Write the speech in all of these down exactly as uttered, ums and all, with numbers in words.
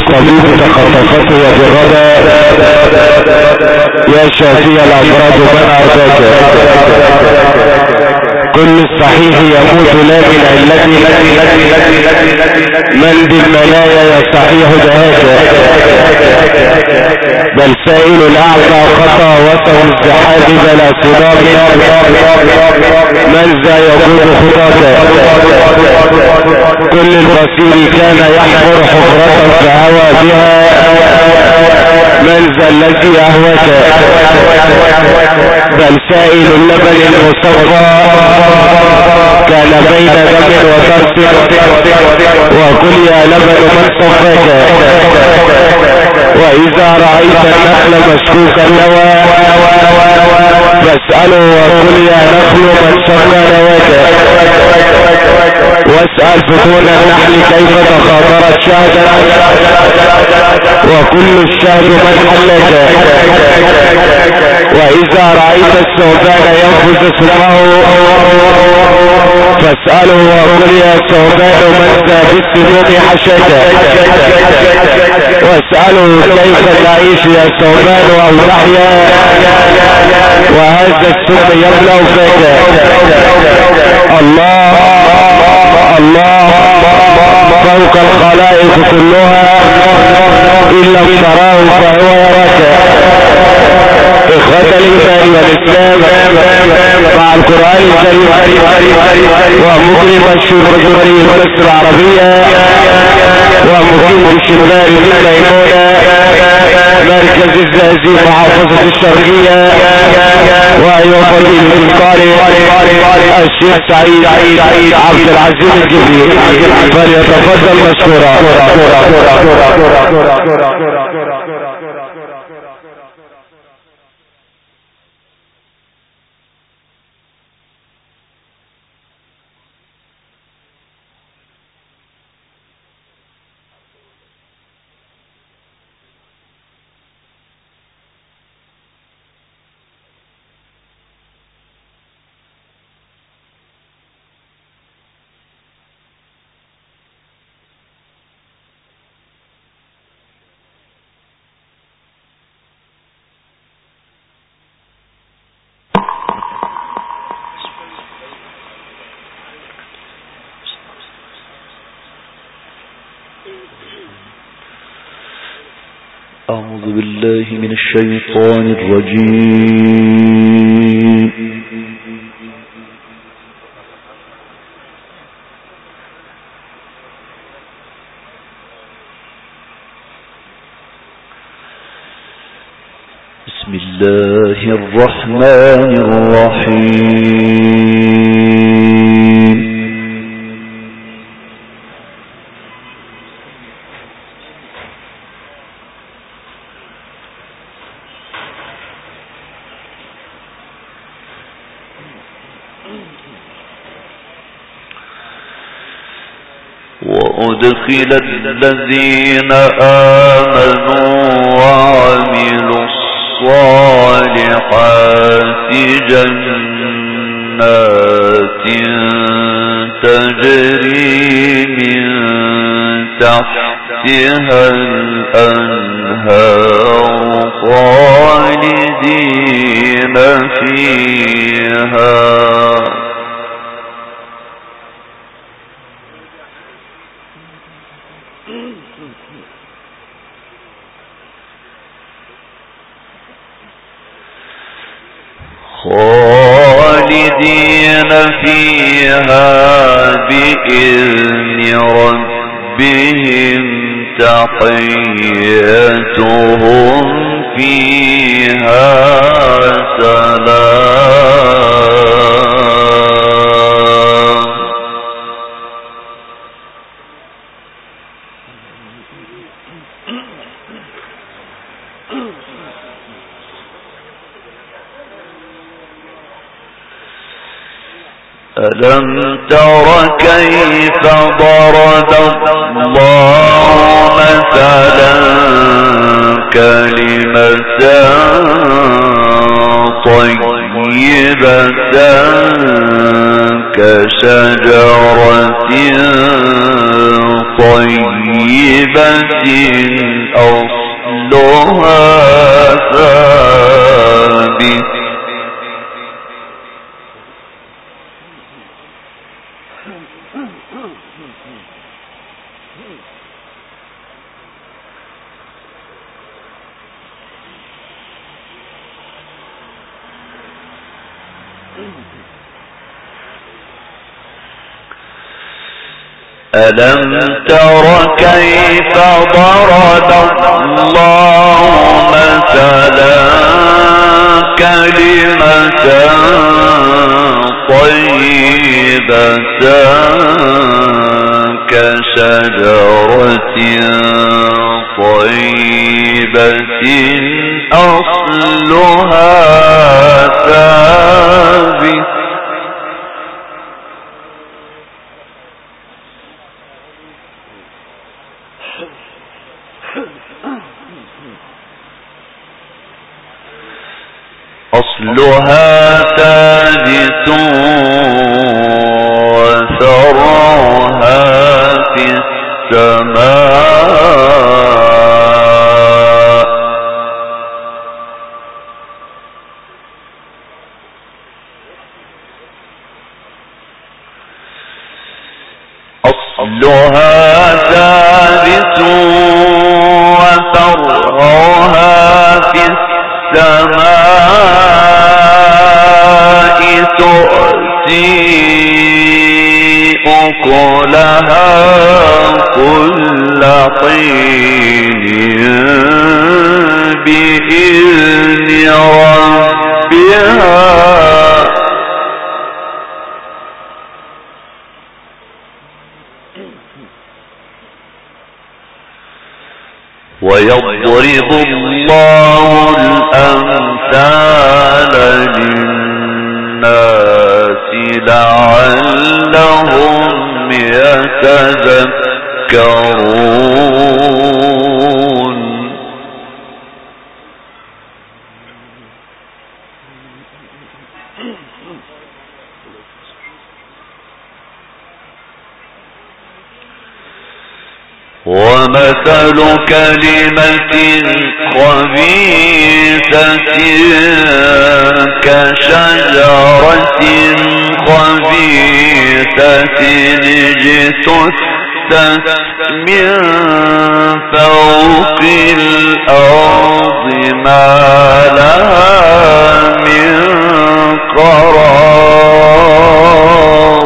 الطبيب تخطفته وبغدا يا شافي الأمراض من أرضاك. كل الصحيح يموت لا من علته من بالمنايا يصحيح دهاك. بل سائل الأعلى خطأ وسط الزحاب بلا صدام من ذا يقود خطاك. كل البصير كان يحفر حفرة فهوى بها من ذا الذي أهواك. بل سائل اللبن المصفى كان بين دم وترس وقل يا لبن من صفاك. وإذا رأيت النخل مشكوك النوى فاسأله وقل يا نخل من شق نواك. واسأل فتون النحل كيف تخاطرت شهدا وكل الشهد من حلك. وإذا رأيت الثعبان ينفذ سمعه فاسأله وقل يا ثعبان من ذا بالسموم حشك. واسأله كيف تعيش يا ثعبان أو تحيا وهذا السم يملأ فيك. الله الله فوق الخلائق كلها إن لم تراه فهو يراك. إخوة الإيمان والإسلام مع القرآن الكريم ومقيم الشرطي مصر العربية ومقيم الشمال في ميمونة مركز الزازي محافظة الشرقية. وأيها فضيلة القارئ الشيخ سعيد عبد العزيز الجبري فليتفضل مشكورا. أعوذ بالله من الشيطان الرجيم. بسم الله الرحمن الرحيم. وأدخل الذين آمنوا وعملوا الصالحات جنات تجري من تحتها الأنهار خالدين فيها خالدين فيها بإذن ربهم تحيتهم فيها سلام. ألم تر كيف ضرب الله مثلا كلمة طيبة كشجرة طيبة أصلها ثابت ألم تر كيف ضرب الله مثلا كلمة طيبة كشجرة طيبة أصلها ثابت أصلها ثابت وثرها في السماء أصلها ثابت وثرها في السماء تؤتي أكلها كل حين بإذن ربها ويضرب الله الأمثال للناس لعلهم يتذكرون ومثل كلمة خبيثة كشجرة خبيثة اجتثت من فوق الأرض ما لها من قرار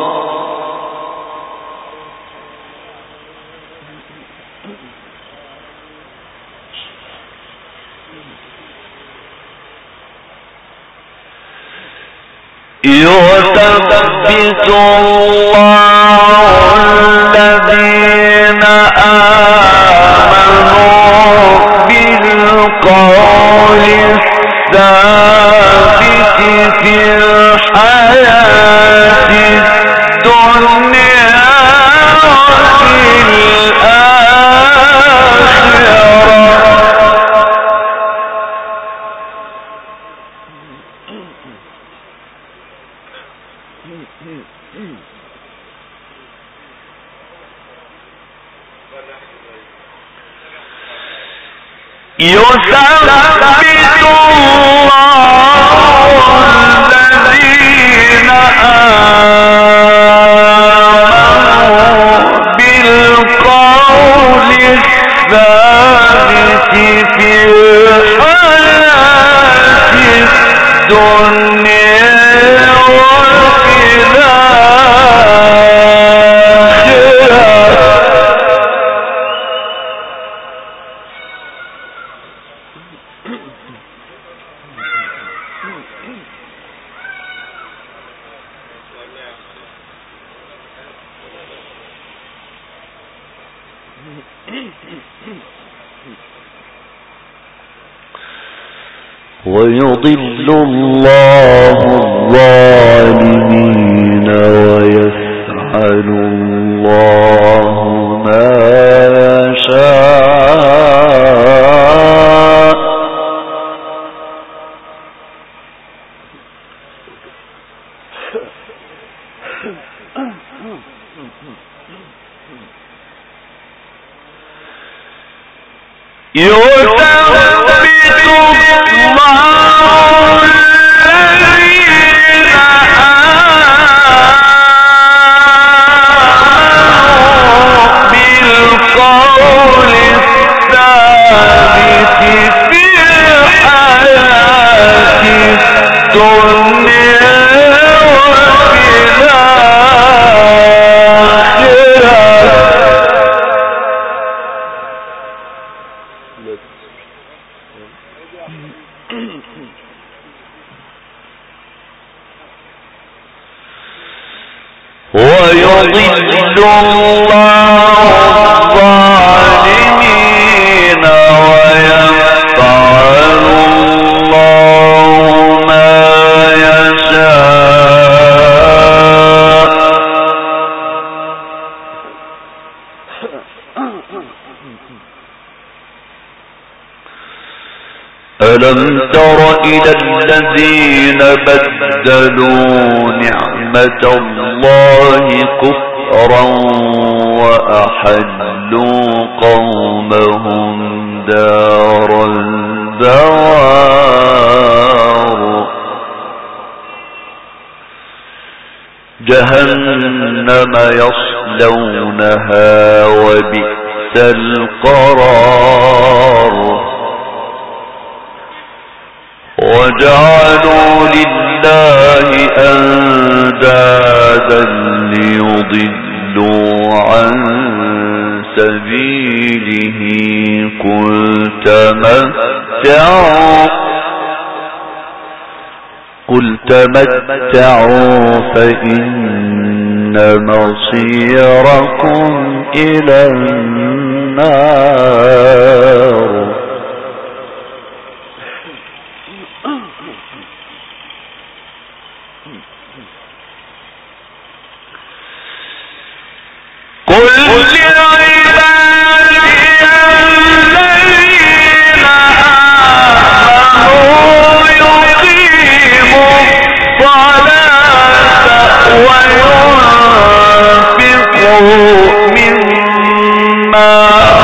يثبت الله الذين آمنوا بالقول الثابت في الحياة الدنيا وفي الآخرة يثبت الله الذين آمنوا بالقول الثابت في الحياة الدنيا وفي الآخرة ويضل الله الظالمين ويفعل الله ما يشاء ويضل الله الظالمين ويفعل الله ما يشاء. ألم تر إلى الذين بدلوا نعمة الله كفرا وأحلوا قومهم دار البوار جهنم يصلونها وبئس القرار وجعلوا لله أندادا ليضلوا عن سبيله قل تمتعوا قل تمتعوا فإن مصيركم إلى النار. قل لعبادي الذين آمنوا يقيموا الصلاة وينفقوا مما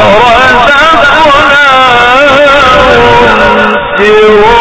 رزقناهم سرا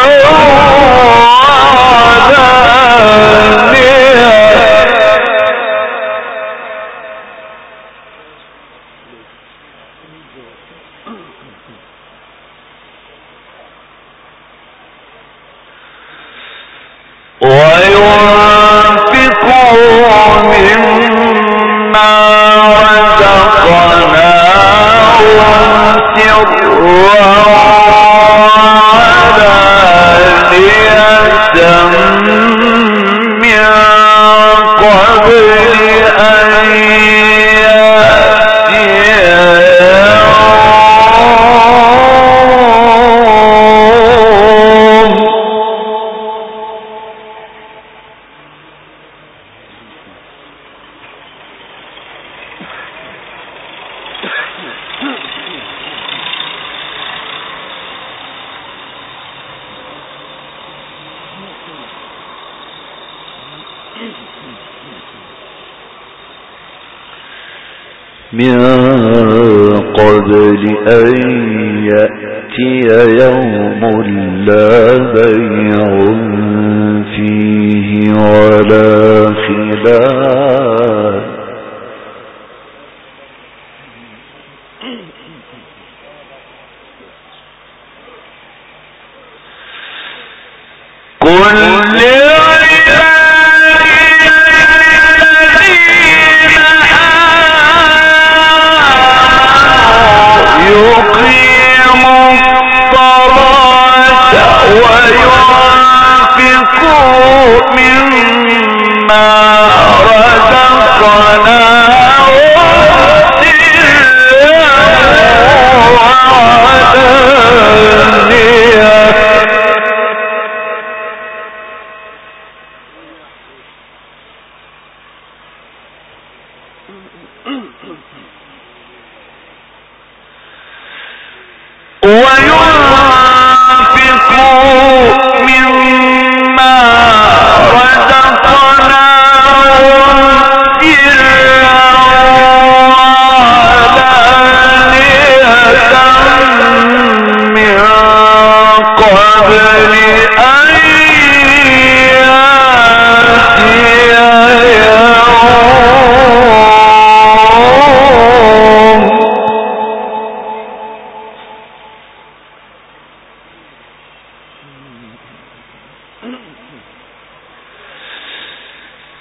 من قبل أن يأتي يوم لا بيع فيه ولا خلال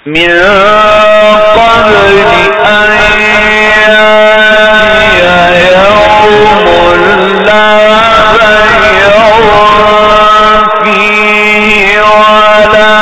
من قبل أن يأتي يوم لا بيع فيه ولا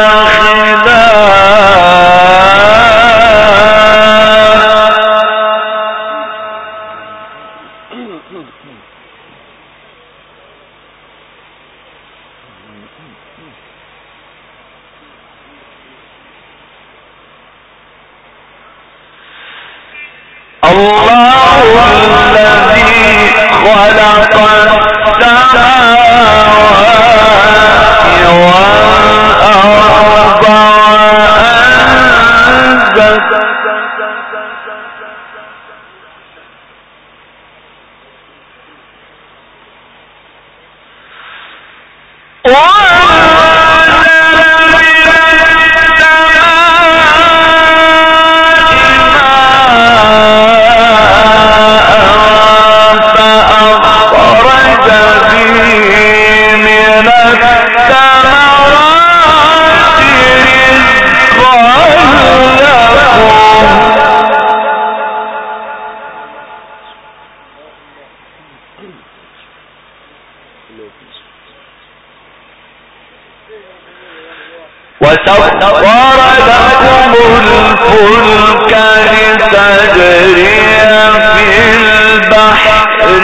وسخر لكم الفلك لتجري في البحر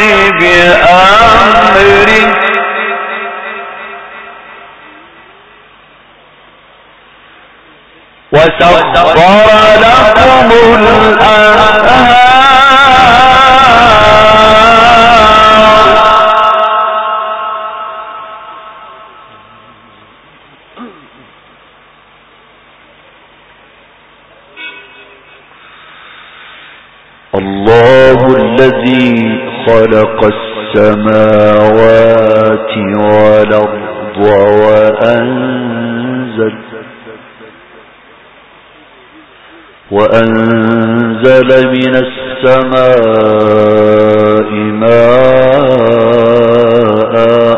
بأمره وسخر لكم الأنهار الله الذي خلق السماوات والأرض وأنزل وأنزل من السماء ماء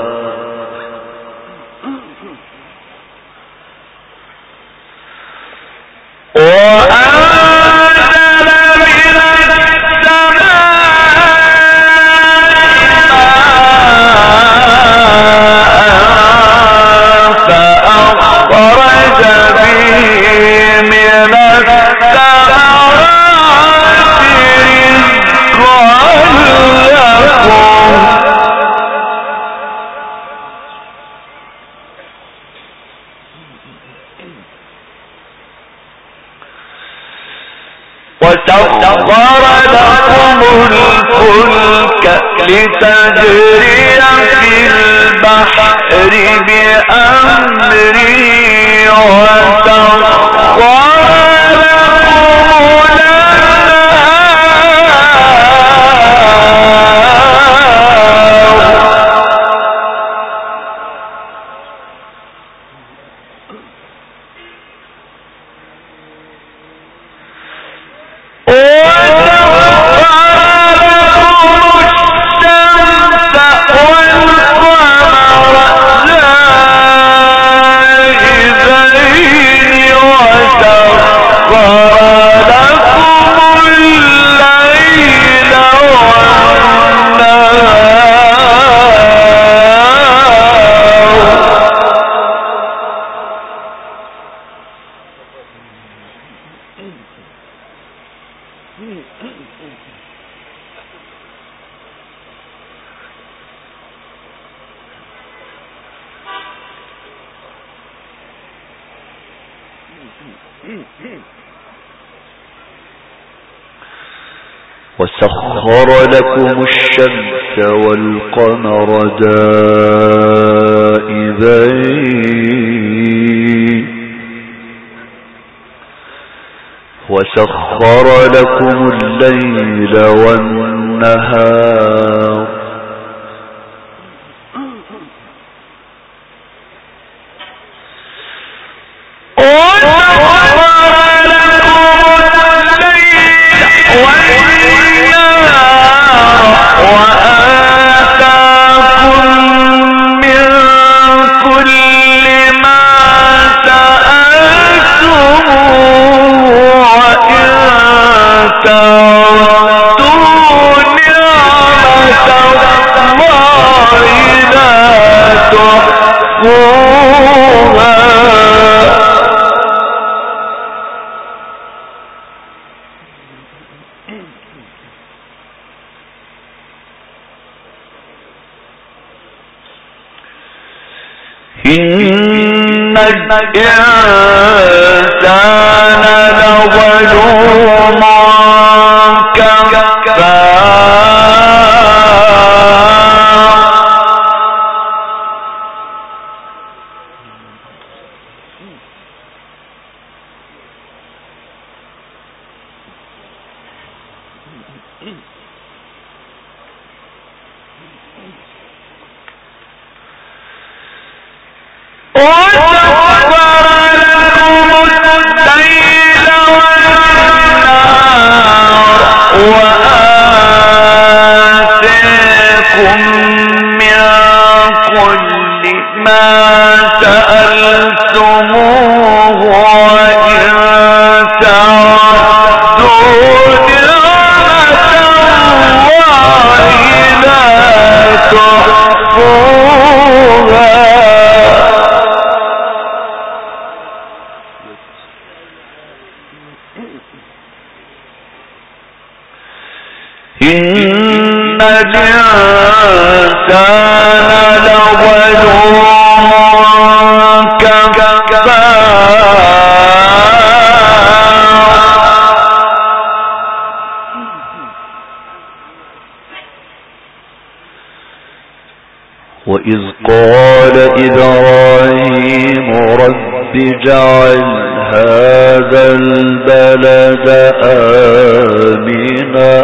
وسخر لكم الفلك لتجري في البحر بأمره وسخر وسخر لكم الشمس والقمر دائبين وسخر لكم الليل والنهار Oh إن الإنسان لظلوم وإذ قال إبراهيم رب اجعل هذا البلد آمنا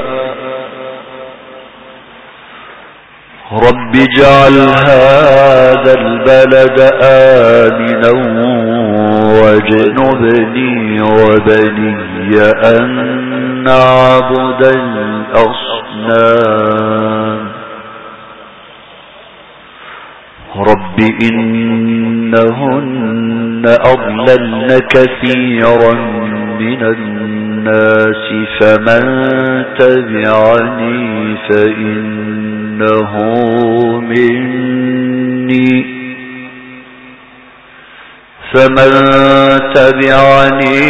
رب اجعل هذا البلد آمنا واجنبني وبني أن نعبد الأصنام رب إنهن أضللن كثيرا من الناس فمن تبعني فإنه مني فمن تبعني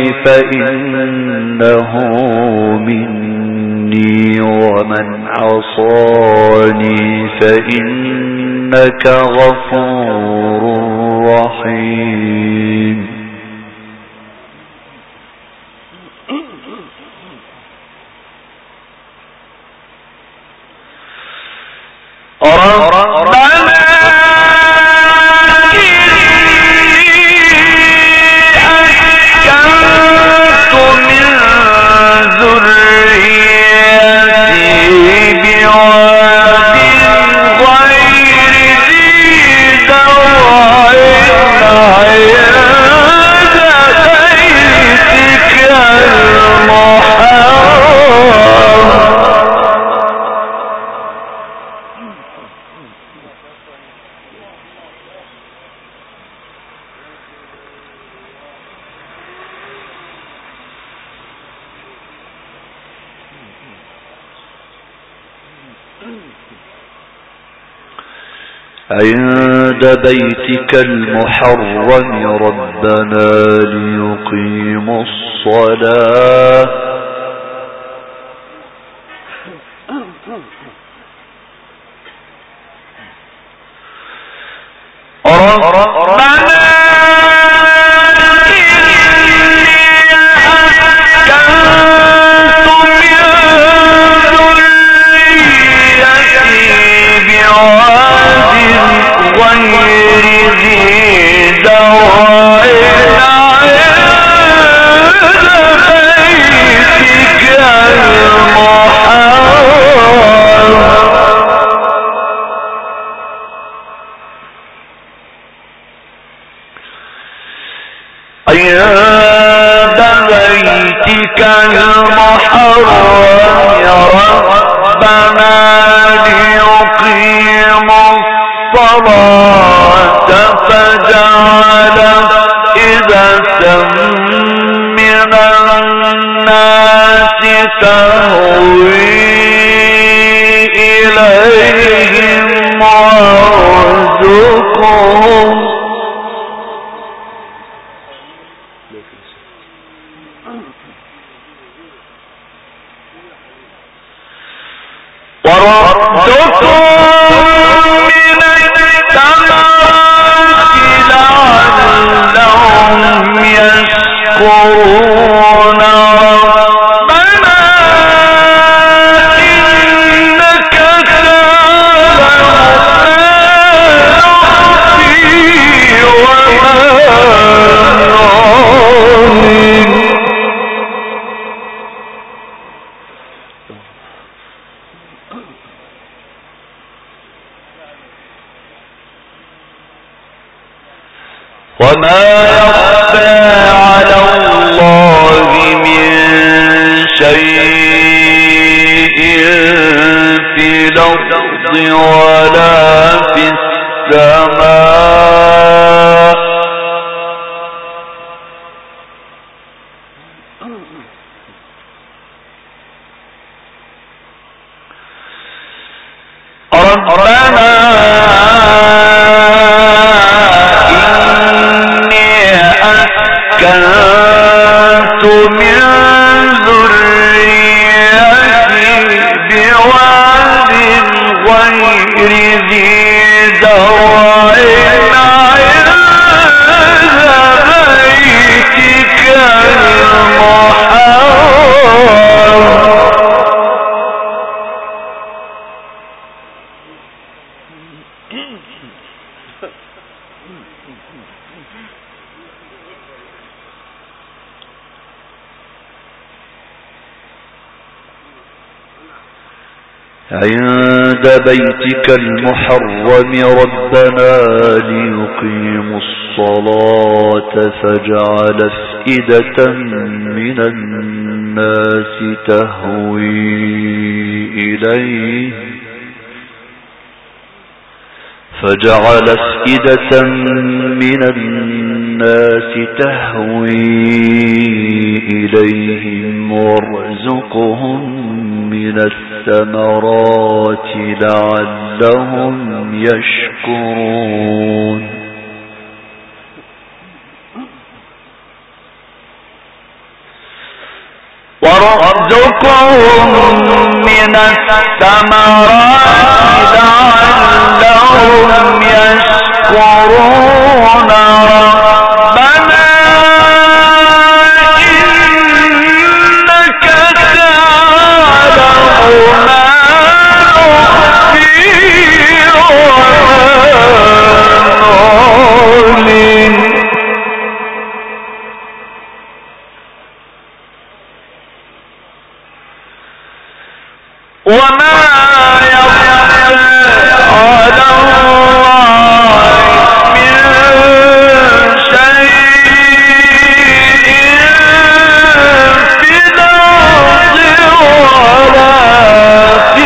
فإنه مني ومن عصاني فإنك غفور رحيم ربنا عند بيتك المحرم ربنا ليقيموا الصلاة ربنا عند بيتك المحرم ربنا ليقيموا الصلاة فجعل أفئدة من الناس تهوي إليهم وارزقهم ورزقهم من الثمرات يشكرون ربنا إنك وما يخفى على الله من شيء في الأرض ولا في السماء ربنا كنت من ذريتي بواد غير ذي زرع عند بيتك المحرم عند بيتك المحرم ربنا ليقيموا الصلاة فاجعل أفئدة من الناس تهوي إليه فاجعل أفئدة من الناس تهوي إليهم وارزقهم من الثمرات لعلهم يشكرون وارزقهم من الثمرات لعلهم يشكرون ربنا إنك تعلم ما نخفي وما نعلن وما يخفى على الله من شيء في الأرض ولا في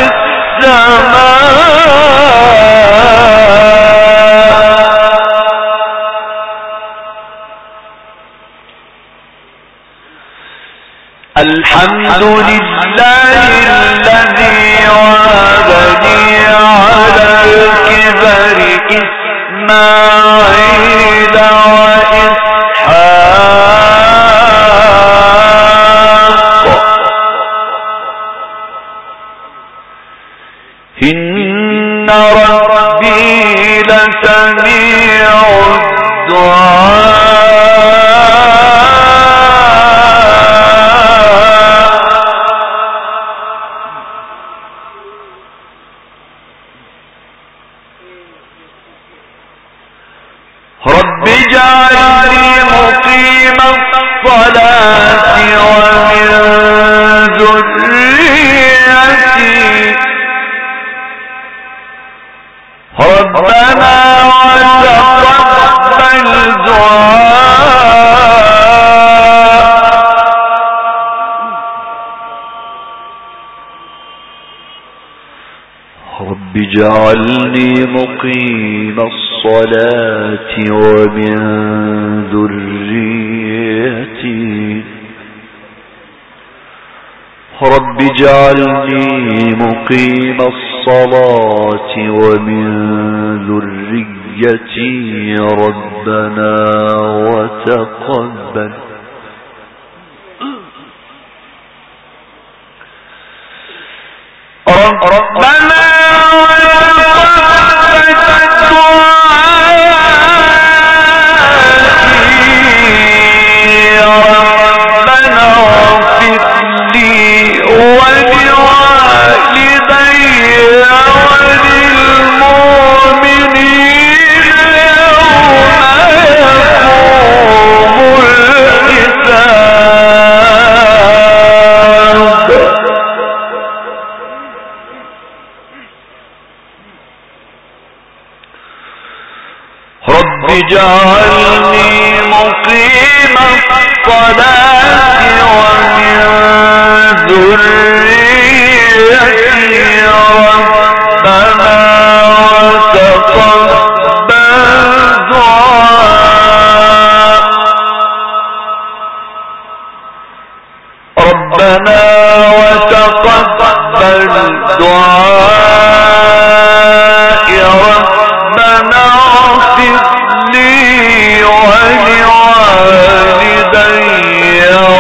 السماء الحمد لله الذي وهبني على الكبر إسماعيل وإسحاق إن ربي لسميع الدعاء رب اجعلني مقيم الصلاة ومن ذريتي ربنا وتقبل دعاء رب اجعلني مقيم الصلاة ومن ذريتي رب اجعلني مقيم الصلاة ومن ذريتي ربنا وتقبل ربنا وتقبل رب اجعلني مقيم الصلاة ومن ذريتي ربنا وتقبل دعاء ربنا وتقبل دعاء ربنا اغفر لي ولوالدي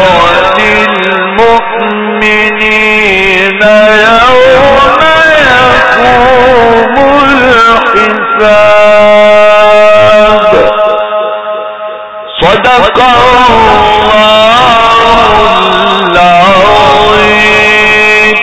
وللمؤمنين يوم يقوم الحساب صدق الله العظيم.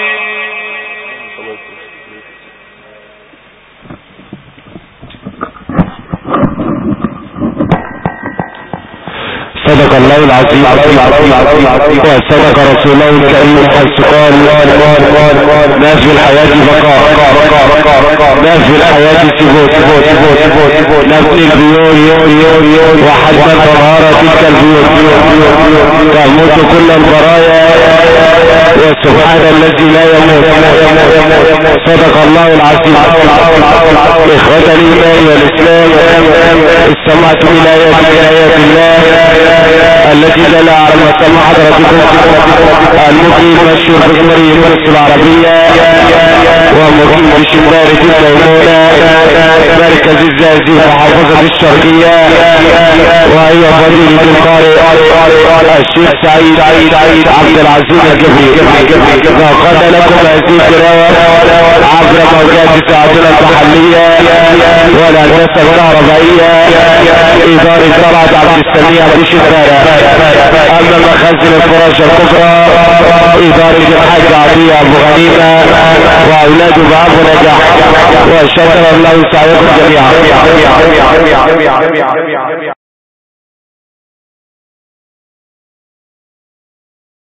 صدق الله العظيم وصدق رسوله الكريم حيث قال ما في الحياة بقاء ما في الحياة ثبوت نبني البيوت وحتى تظهر تلك البيوت تموت كل البرايا وسبحان الذي لا يموت. صدق الله العظيم. إخوة الإيمان والإسلام استمعت إلى آيات الله التي دل على ما سمع حضرتكم المقيم مشهور بجمهورية مصر العربية ومقيم بشبارة الميمونة مركز الزازي محافظة الشرقية وهي فضيلة القارئ الشيخ سعيد عبد العزيز الجبري وقد لكم هذه التلاوة عبر موجات ساعتنا المحلية والهندسة الكهربائية إدارة طلعت عبد السميع بشبارة. أما مخازن الفراشة الكبرى إدارة الحاج عطية أبو غنيمة وأولاده بأبو نجاح وشكر الله سعيكم جميعا.